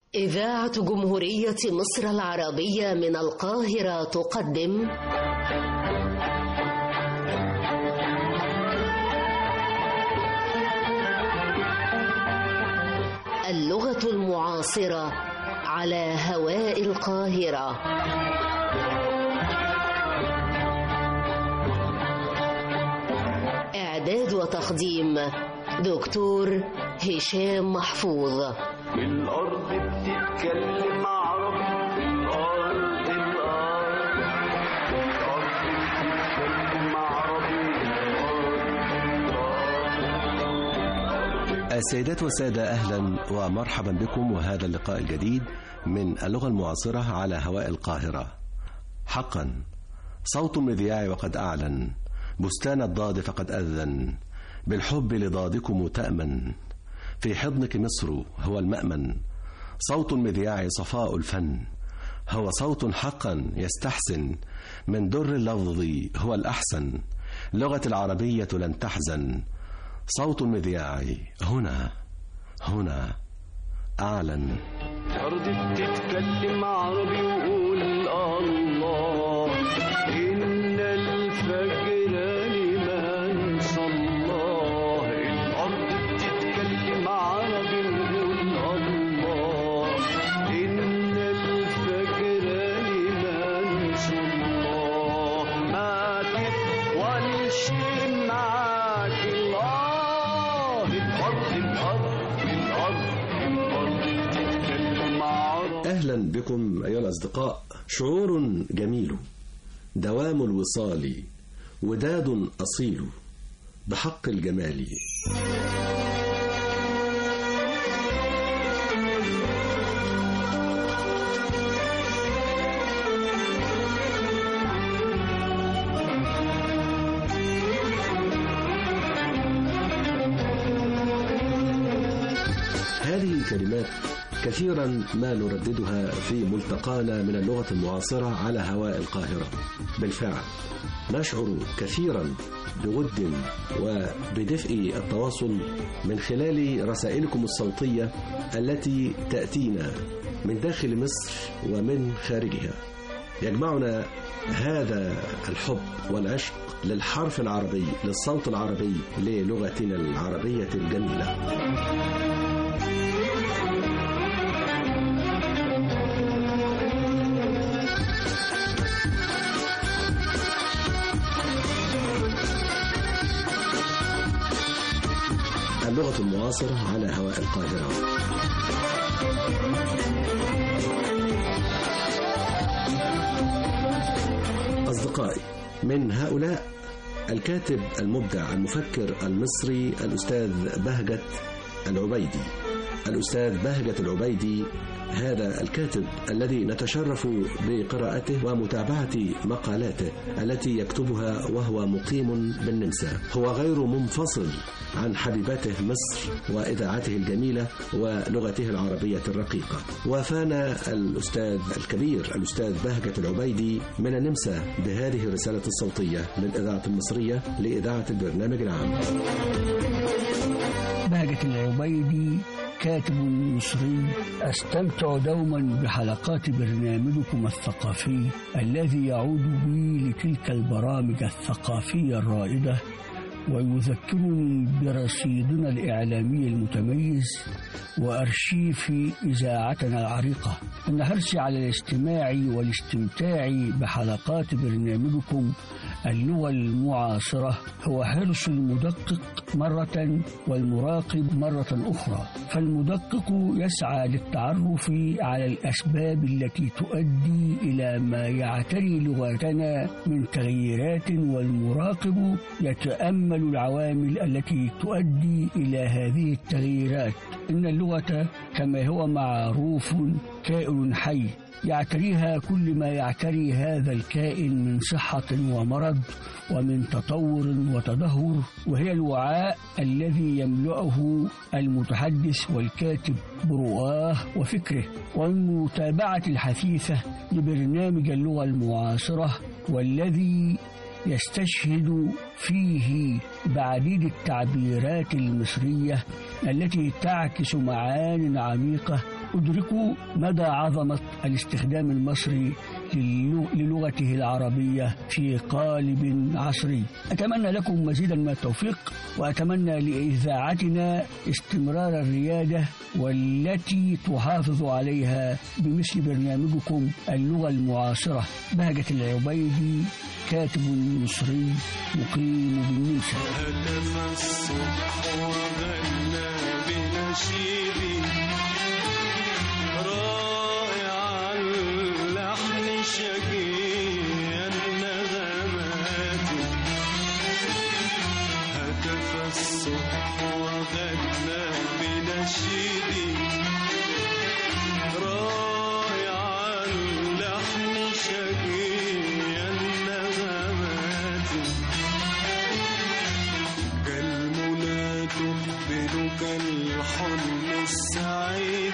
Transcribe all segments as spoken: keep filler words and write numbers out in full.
إذاعة جمهورية مصر العربية من القاهرة تقدم اللغة المعاصرة على هواء القاهرة. إعداد وتقديم دكتور هشام محفوظ. الأرض بتتكلم عربي، الأرض الأرض الأرض بتتكلم عربي. السيدات والسادة، أهلا ومرحبا بكم وهذا اللقاء الجديد من اللغة المعاصرة على هواء القاهرة. حقا صوت المذياع وقد أعلن، بستان الضاد فقد أذن، بالحب لضادكم تأمن، في حضنك مصر هو المأمن. صوت المذياع صفاء الفن، هو صوت حقا يستحسن، من در اللفظ هو الأحسن، لغة العربية لن تحزن. صوت المذياع هنا هنا أعلن. الأرض بتتكلم عربي وقول الله، إن الفجر لمن صلاه. الأرض بتتكلم عربي وقول الله، إن الفجر لمن صلاه. ما تطولش معاك الله، الأرض الأرض الأرض الأرض بتتكلم عربي. أهلا بكم أيها الأصدقاء. شعور جميل، دوام الوصال، وداد أصيل، بحق الجمال. هذه كلمات كثيرا ما نرددها في ملتقانا من اللغة المعاصرة على هواء القاهرة. بالفعل نشعر كثيرا بود وبدفء التواصل من خلال رسائلكم الصوتية التي تأتينا من داخل مصر ومن خارجها. يجمعنا هذا الحب والعشق للحرف العربي، للصوت العربي، للغتنا العربية الجميلة. اللغة المعاصرة على هواء القاهرة. أصدقائي، من هؤلاء الكاتب المبدع المفكر المصري الأستاذ بهجت العبيدي. الأستاذ بهجت العبيدي هذا الكاتب الذي نتشرف بقراءته ومتابعة مقالاته التي يكتبها وهو مقيم بالنمسا. هو غير منفصل عن حبيبته مصر وإذاعته الجميلة ولغته العربية الرقيقة. وفانا الأستاذ الكبير الأستاذ بهجت العبيدي من النمسا بهذه الرسالة الصوتية للإذاعة المصرية لإذاعة البرنامج العام. بهجت العبيدي كاتب مصري، أستمتع دوما بحلقات برنامجكم الثقافي الذي يعود بي لتلك البرامج الثقافية الرائدة، ويذكرني برصيدنا الإعلامي المتميز وأرشيف إذاعتنا العريقة. إن حرصي على الاستماع والاستمتاع بحلقات برنامجكم اللغة المعاصرة هو حرص المدقق مرة والمراقب مرة أخرى. فالمدقق يسعى للتعرف على الأسباب التي تؤدي إلى ما يعتري لغتنا من تغييرات، والمراقب يتأمل العوامل التي تؤدي إلى هذه التغييرات. إن اللغة كما هو معروف كائن حي يعتريها كل ما يعتري هذا الكائن من صحة ومرض ومن تطور وتدهور، وهي الوعاء الذي يملأه المتحدث والكاتب برؤاه وفكره. والمتابعة الحثيثة لبرنامج اللغة المعاصرة والذي يستشهد فيه بعديد التعبيرات المصرية التي تعكس معان عميقة أدركوا مدى عظمة الاستخدام المصري للغته العربية في قالب عصري. أتمنى لكم مزيدا من التوفيق، وأتمنى لإذاعتنا استمرار الريادة والتي تحافظ عليها بمثل برنامجكم اللغة المعاصرة. بهجة العبيدي، كاتب مصري مقيم بالنمسا. هتف الصبح وغنى بنشيدي رائع اللحن شجيع النغمات. هتف الصبح وغنى بنشيدي رائع اللحن شجيع النغمات. كالمنى تقبل كالحلم السعيد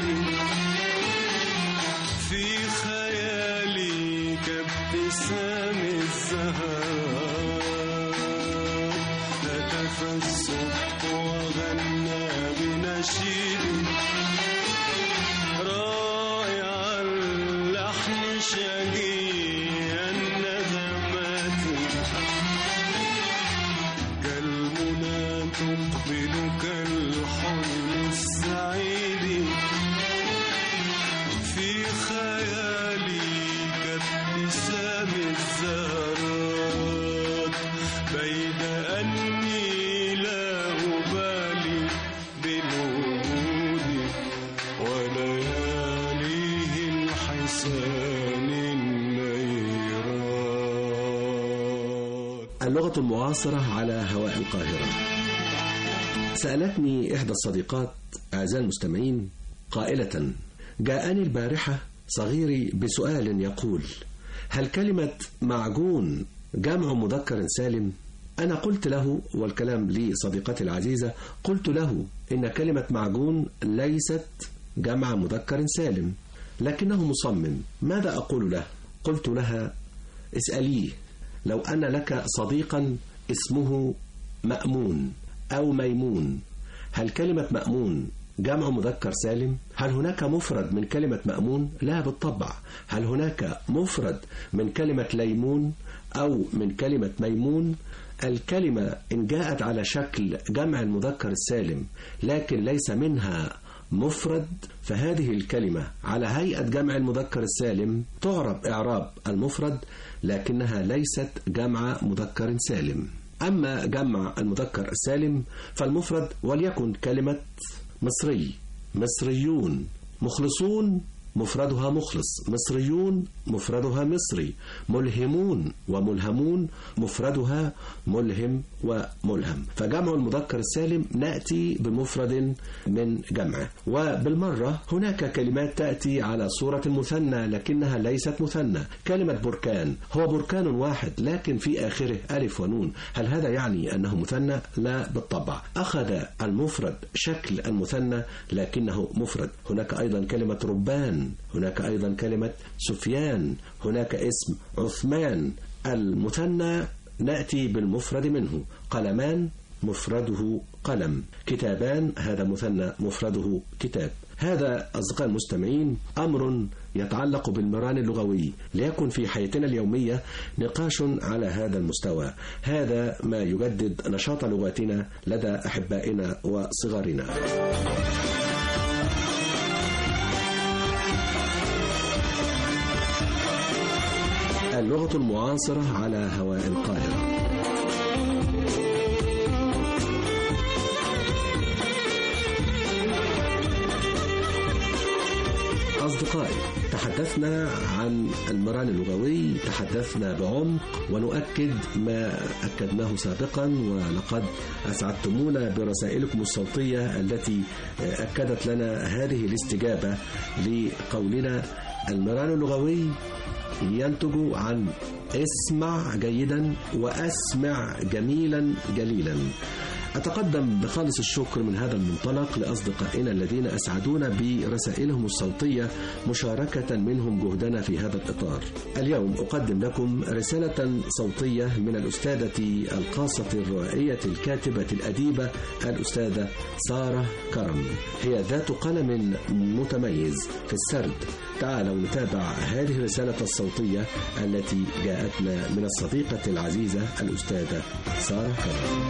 في خيالي كابتسام الزهر. هتف الصبح وغنى بنشيد رائع اللحن شجيع النغمات. كالمنى تقبل كالحلم السعيد في خيالي كابتسام الزهرات. بين أني لا أبالي بالوجود ولياليه الحسان النيرات. اللغة المعاصرة على هواء القاهرة. سألتني إحدى الصديقات أعزائي المستمعين قائلة: جاءني البارحة صغيري بسؤال يقول: هل كلمة معجون جمع مذكر سالم؟ أنا قلت له، والكلام لي صديقتي العزيزة، قلت له إن كلمة معجون ليست جمع مذكر سالم، لكنه مصمم. ماذا أقول له؟ قلت لها: اسأليه لو أن لك صديقا اسمه مأمون أو ميمون، هل كلمة مأمون جمع مذكر سالم؟ هل هناك مفرد من كلمة مأمون؟ لا بالطبع. هل هناك مفرد من كلمة ليمون أو من كلمة ميمون؟ الكلمة إن جاءت على شكل جمع المذكر السالم لكن ليس منها مفرد، فهذه الكلمة على هيئة جمع المذكر السالم تعرب إعراب المفرد، لكنها ليست جمع مذكر سالم. أما جمع المذكر السالم فالمفرد وليكن كلمة مصري، مصريون، مخلصون مفردها مخلص، مصريون مفردها مصري، ملهمون وملهمون مفردها ملهم وملهم. فجمع المذكر السالم نأتي بمفرد من جمعه. وبالمرة هناك كلمات تأتي على صورة المثنى لكنها ليست مثنى. كلمة بركان هو بركان واحد لكن في آخره ألف ونون، هل هذا يعني أنه مثنى؟ لا بالطبع، أخذ المفرد شكل المثنى لكنه مفرد. هناك أيضا كلمة ربان، هناك أيضا كلمة سفيان، هناك اسم عثمان. المثنى نأتي بالمفرد منه. قلمان مفرده قلم، كتابان هذا مثنى مفرده كتاب. هذا أصدقاء المستمعين أمر يتعلق بالمران اللغوي، ليكن في حياتنا اليومية نقاش على هذا المستوى. هذا ما يجدد نشاط لغتنا لدى أحبائنا وصغارنا. اللغة المعاصرة على هواء القاهرة. أصدقائي، تحدثنا عن المران اللغوي، تحدثنا بعمق ونؤكد ما أكدناه سابقا، ولقد أسعدتمونا برسائلكم الصوتية التي أكدت لنا هذه الاستجابة لقولنا المران اللغوي ينتج عن اسمع جيدا وأسمع جميلا جليلا. أتقدم بخالص الشكر من هذا المنطلق لأصدقائنا الذين أسعدونا برسائلهم الصوتية مشاركة منهم جهدنا في هذا الإطار. اليوم أقدم لكم رسالة صوتية من الأستاذة القاصة الروائية الكاتبة الأديبة الأستاذة سارة كرم، هي ذات قلم متميز في السرد. تعالوا نتابع هذه الرسالة الصوتية التي جاءتنا من الصديقة العزيزة الأستاذة سارة كرم.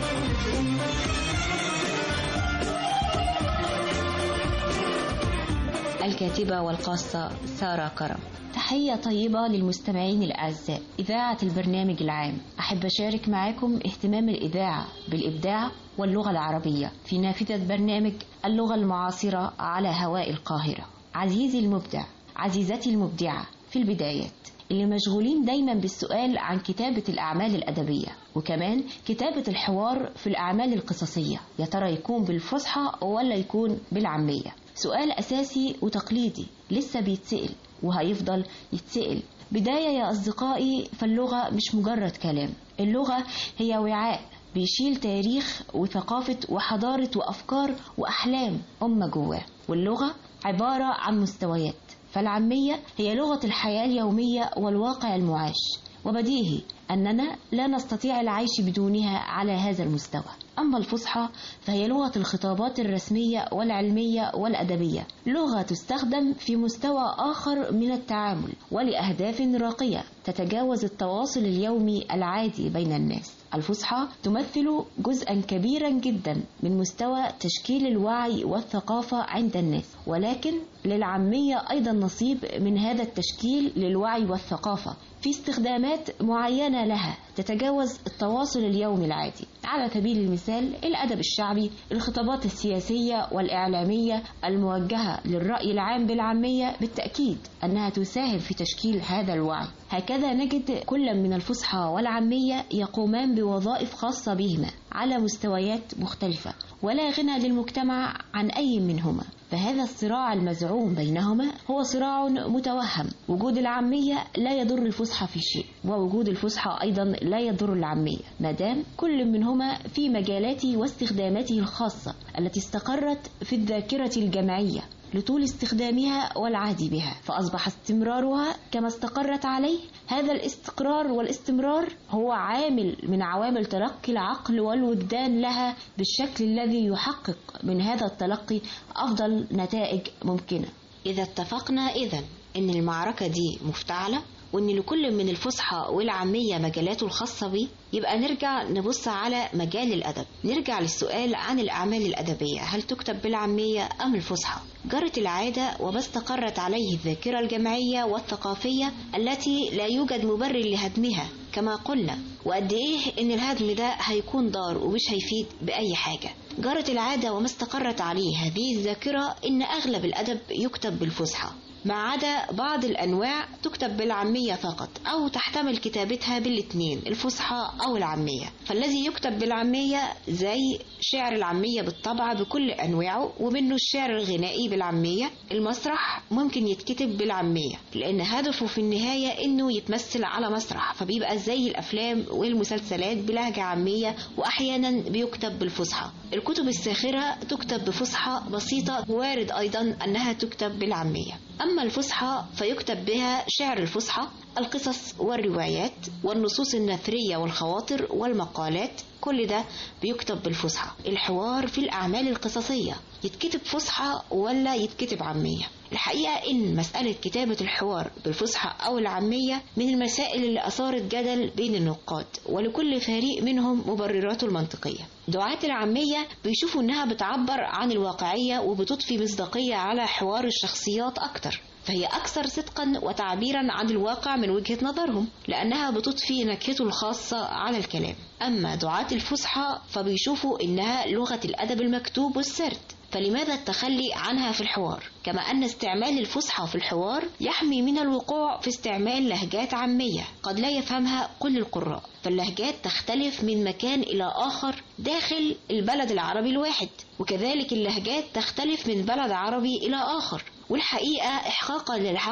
الكاتبة والقاصة سارة كرم. تحية طيبة للمستمعين الأعزاء إذاعة البرنامج العام. أحب أشارك معكم اهتمام الإذاعة بالإبداع واللغة العربية في نافذة برنامج اللغة المعاصرة على هواء القاهرة. عزيزي المبدع، عزيزتي المبدعة، في البدايات اللي مشغولين دايما بالسؤال عن كتابة الأعمال الأدبية وكمان كتابة الحوار في الأعمال القصصية، يا ترى يكون بالفصحى ولا يكون بالعامية؟ سؤال أساسي وتقليدي لسه بيتسأل وهيفضل يتسأل. بداية يا أصدقائي، فاللغة مش مجرد كلام، اللغة هي وعاء بيشيل تاريخ وثقافة وحضارة وأفكار وأحلام أمة جواه، واللغة عبارة عن مستويات. فالعامية هي لغة الحياة اليومية والواقع المعاش، وبديهي أننا لا نستطيع العيش بدونها على هذا المستوى. أما الفصحى فهي لغة الخطابات الرسمية والعلمية والأدبية، لغة تستخدم في مستوى آخر من التعامل ولأهداف راقية تتجاوز التواصل اليومي العادي بين الناس. الفصحى تمثل جزءا كبيرا جدا من مستوى تشكيل الوعي والثقافة عند الناس، ولكن للعامية أيضا نصيب من هذا التشكيل للوعي والثقافة في استخدامات معينة لها تتجاوز التواصل اليومي العادي. على سبيل المثال الأدب الشعبي، الخطابات السياسية والإعلامية الموجهة للرأي العام بالعامية، بالتأكيد أنها تساهم في تشكيل هذا الوعي. هكذا نجد كل من الفصحى والعامية يقومان بوظائف خاصة بهما على مستويات مختلفة، ولا غنى للمجتمع عن أي منهما. فهذا الصراع المزعوم بينهما هو صراع متوهم. وجود العامية لا يضر الفصحى في شيء، ووجود الفصحى أيضا لا يضر العامية، مادام كل منهما في مجالاته واستخداماته الخاصة التي استقرت في الذاكرة الجماعية لطول استخدامها والعهد بها، فأصبح استمرارها كما استقرت عليه. هذا الاستقرار والاستمرار هو عامل من عوامل تلقي العقل والوجدان لها بالشكل الذي يحقق من هذا التلقي أفضل نتائج ممكنة. إذا اتفقنا إذن أن المعركة دي مفتعلة وأن لكل من الفصحى والعامية مجالاته الخاصة به، يبقى نرجع نبص على مجال الأدب. نرجع للسؤال عن الأعمال الأدبية، هل تكتب بالعامية أم الفصحى؟ جرت العادة وما استقرت عليه الذاكرة الجماعية والثقافية التي لا يوجد مبرر لهدمها كما قلنا، وقد إيه إن الهدم ده هيكون ضار ومش هيفيد بأي حاجة. جرت العادة وما استقرت عليه هذه الذاكرة إن أغلب الأدب يكتب بالفصحى، ما عدا بعض الأنواع تكتب بالعامية فقط أو تحتمل كتابتها بالاثنين، الفصحى أو العامية. فالذي يكتب بالعامية زي شعر العامية بالطبع بكل أنواعه، ومنه الشعر الغنائي بالعامية. المسرح ممكن يتكتب بالعامية لأن هدفه في النهاية إنه يتمثل على مسرح، فبيبقى زي الأفلام والمسلسلات بلهجة عامية، وأحيانا بيكتب بالفصحى. الكتب الساخرة تكتب بفصحى بسيطة، وارد أيضا أنها تكتب بالعامية. أما الفصحى فيكتب بها شعر الفصحى، القصص والروايات والنصوص النثرية والخواطر والمقالات، كل ده بيكتب بالفصحى. الحوار في الأعمال القصصية يتكتب فصحى ولا يتكتب عامية؟ الحقيقة إن مسألة كتابة الحوار بالفصحى أو العامية من المسائل اللي أثارت جدل بين النقاد، ولكل فريق منهم مبرراته المنطقية. دعاة العامية بيشوفوا إنها بتعبر عن الواقعية وبتضفي مصداقية على حوار الشخصيات أكتر، فهي أكثر صدقا وتعبيرا عن الواقع من وجهة نظرهم، لأنها بتضفي نكهته الخاصة على الكلام. أما دعاة الفصحى فبيشوفوا إنها لغة الأدب المكتوب والسرد، فلماذا التخلي عنها في الحوار؟ كما أن استعمال الفصحى في الحوار يحمي من الوقوع في استعمال لهجات عامية قد لا يفهمها كل القراء، فاللهجات تختلف من مكان إلى آخر داخل البلد العربي الواحد، وكذلك اللهجات تختلف من بلد عربي إلى آخر. والحقيقة إحقاقا للحق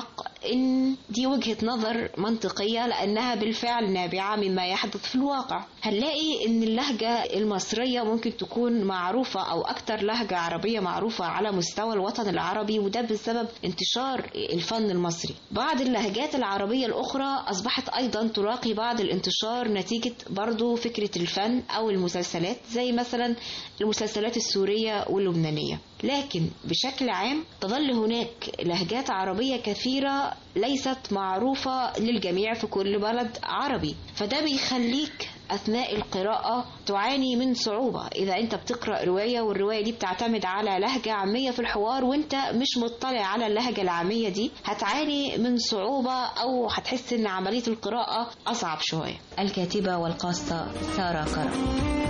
إن دي وجهة نظر منطقية لأنها بالفعل نابعة مما يحدث في الواقع. هنلاقي إن اللهجة المصرية ممكن تكون معروفة أو أكتر لهجة عربية معروفة على مستوى الوطن العربي، وده بسبب انتشار الفن المصري. بعض اللهجات العربية الأخرى أصبحت أيضا تلاقي بعض الانتشار نتيجة برضو فكرة الفن أو المسلسلات، زي مثلا المسلسلات السورية واللبنانية. لكن بشكل عام تظل هناك لهجات عربية كثيرة ليست معروفة للجميع في كل بلد عربي، فده بيخليك أثناء القراءة تعاني من صعوبة. إذا أنت بتقرأ رواية والرواية دي بتعتمد على لهجة عامية في الحوار وأنت مش مطلع على اللهجة العامية دي، هتعاني من صعوبة أو هتحس إن عملية القراءة أصعب شوية. الكاتبة والقاصة سارة كرم.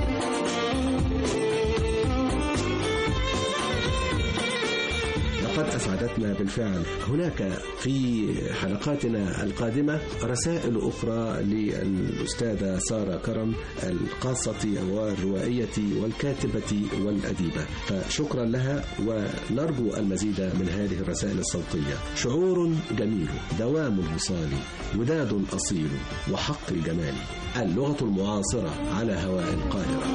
لقد أسعدتنا بالفعل هناك في حلقاتنا القادمة رسائل أخرى للأستاذة سارة كرم، القاصة والروائية والكاتبة والأديبة، فشكرا لها ونرجو المزيد من هذه الرسائل الصوتية. شعور جميل، دوام الوصال، وداد أصيل، وحق الجمال. اللغة المعاصرة على هواء القاهرة.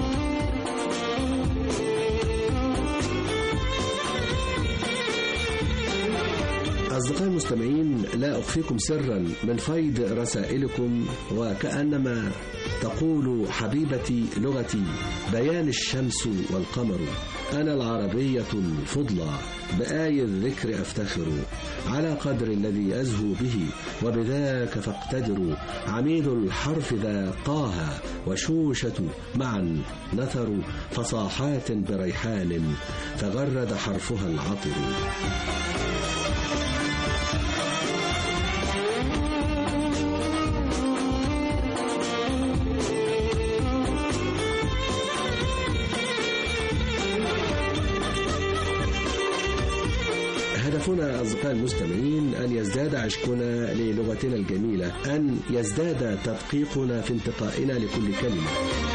أصدقائي المستمعين، لا أخفيكم سرا من فيض رسائلكم، وكأنما تقول حبيبتي لغتي بيان الشمس والقمر، أنا العربية الفضلى بآي الذكر أفتخر، على قدر الذي أزهو به وبذاك فاقتدر، عميد الحرف ذا طه وشوشة معا نثر، فصاحات بريحان فغرد حرفها العطر. هدفنا أصدقائي المستمعين أن يزداد عشقنا للغتنا الجميلة، أن يزداد تدقيقنا في انتقائنا لكل كلمة.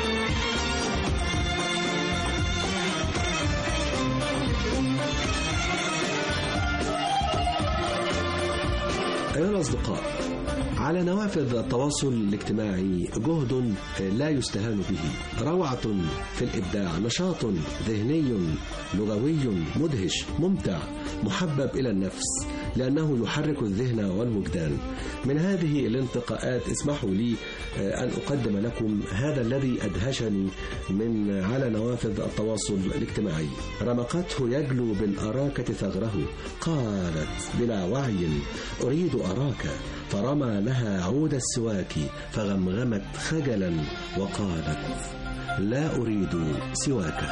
أيها الأصدقاء، على نوافذ التواصل الاجتماعي جهد لا يستهان به، روعة في الإبداع، نشاط ذهني لغوي مدهش ممتع محبب إلى النفس لأنه يحرك الذهن والوجدان. من هذه الانتقاءات اسمحوا لي أن أقدم لكم هذا الذي أدهشني من على نوافذ التواصل الاجتماعي. رمقته يجلو بالأراكة ثغره، قالت بلا وعي أريد أراك، فرمى لها عود السواك فغمغمت خجلا وقالت لا أريد سواك.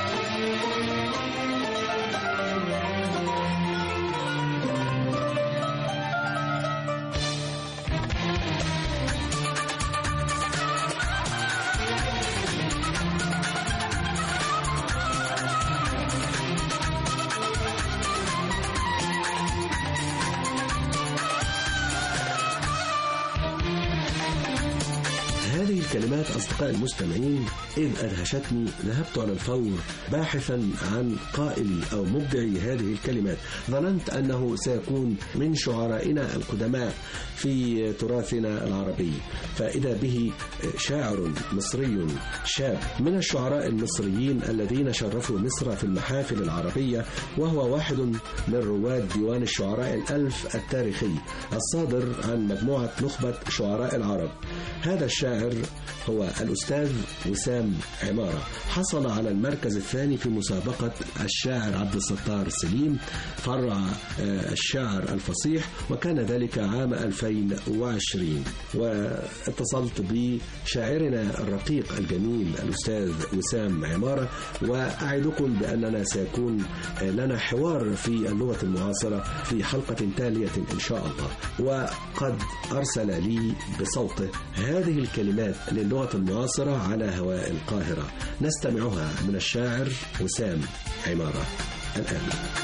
كلمات أصدقائي المستمعين إذ أدهشتني ذهبت على الفور باحثا عن قائلي أو مبدعي هذه الكلمات. ظننت أنه سيكون من شعرائنا القدماء في تراثنا العربي، فإذا به شاعر مصري شاب من الشعراء المصريين الذين شرفوا مصر في المحافل العربية، وهو واحد من رواد ديوان الشعراء الألف التاريخي الصادر عن مجموعة نخبة شعراء العرب. هذا الشاعر هو الأستاذ وسام عمارة، حصل على المركز الثاني في مسابقة الشاعر عبد الستار سليم فرع الشعر الفصيح، وكان ذلك عام ألفين وعشرين. واتصلت بشاعرنا الرقيق الجميل الأستاذ وسام عمارة، وأعدكم بأننا سيكون لنا حوار في اللغة المعاصرة في حلقة تالية إن شاء الله. وقد أرسل لي بصوته هذه الكلمات للغة المعاصرة على هواء القاهرة، نستمعها من الشاعر وسام عمارة الآن.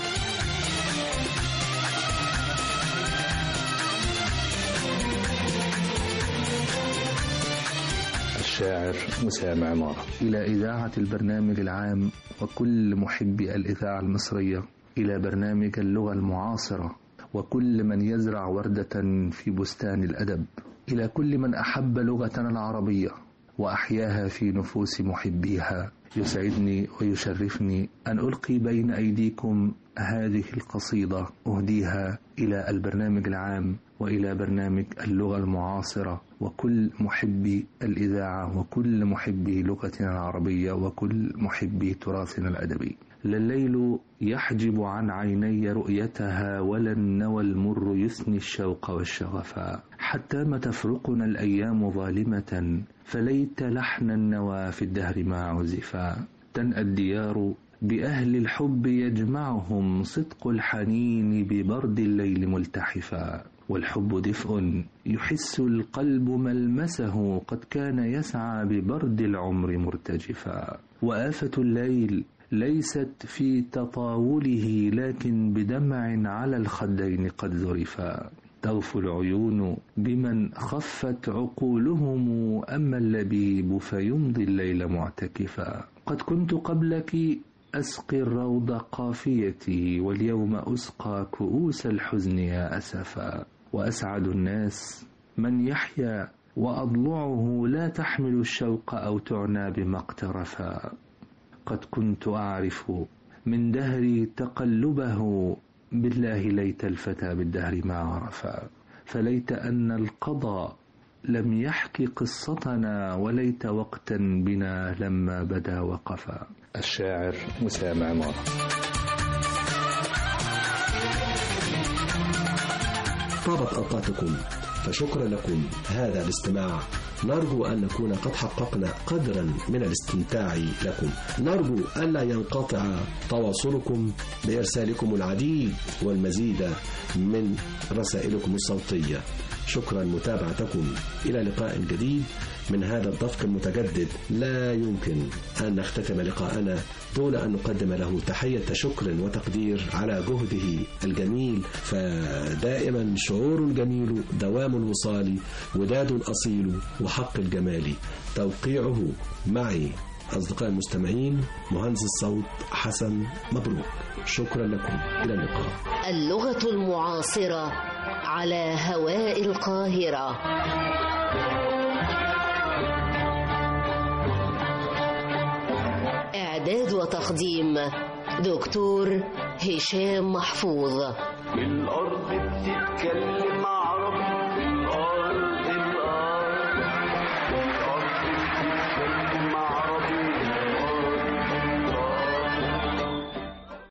الشاعر وسام عمارة. إلى إذاعة البرنامج العام وكل محبي الإذاعة المصرية، إلى برنامج اللغة المعاصرة وكل من يزرع وردة في بستان الأدب، إلى كل من أحب لغتنا العربية وأحياها في نفوس محبيها. يسعدني ويشرفني أن ألقي بين أيديكم هذه القصيدة أهديها إلى البرنامج العام وإلى برنامج اللغة المعاصرة وكل محبي الإذاعة وكل محبي لغتنا العربية وكل محبي تراثنا الأدبي. لليل يحجب عن عيني رؤيتها ولا النوى المر يثني الشوق والشغفا، حتى ما تفرقنا الأيام ظالمة فليت لحن النوى في الدهر ما عزفا. تنأى الديار بأهل الحب يجمعهم صدق الحنين ببرد الليل ملتحفا، والحب دفء يحس القلب ملمسه قد كان يسعى ببرد العمر مرتجفا. وآفة الليل ليست في تطاوله لكن بدمع على الخدين قد ذرفا. تغفو العيون بمن خفت عقولهم أما اللبيب فيمضي الليل معتكفا. قد كنت قبلك أسقي الروض قافيتي واليوم أسقى كؤوس الحزن يا أسفا. وأسعد الناس من يحيا وأضلعه لا تحمل الشوق أو تعنى بما اقترفا. قد كنت أعرف من دهري تقلبه بالله ليت الفتى بالدهر ما عرفا. فليت أن القضاء لم يحكي قصتنا وليت وقتا بنا لما بدا وقفا. الشاعر مسام عمارة. طابت أوقاتكم فشكرا لكم هذا الاستماع. نرجو أن نكون قد حققنا قدرا من الاستمتاع لكم. نرجو ألا ينقطع تواصلكم بإرسالكم العديد والمزيد من رسائلكم الصوتية. شكرا متابعتكم. إلى لقاء جديد من هذا الدفق المتجدد. لا يمكن أن نختتم لقاءنا دون أن نقدم له تحية شكر وتقدير على جهده الجميل. فدائما شعور جميل دوام الوصال وداد أصيل وحق الجمال. توقيعه معي أصدقاء المستمعين مهندس الصوت حسن مبروك. شكرا لكم. إلى اللقاء. اللغة المعاصرة على هواء القاهرة. إعداد وتقديم دكتور هشام محفوظ. الأرض بتتكلم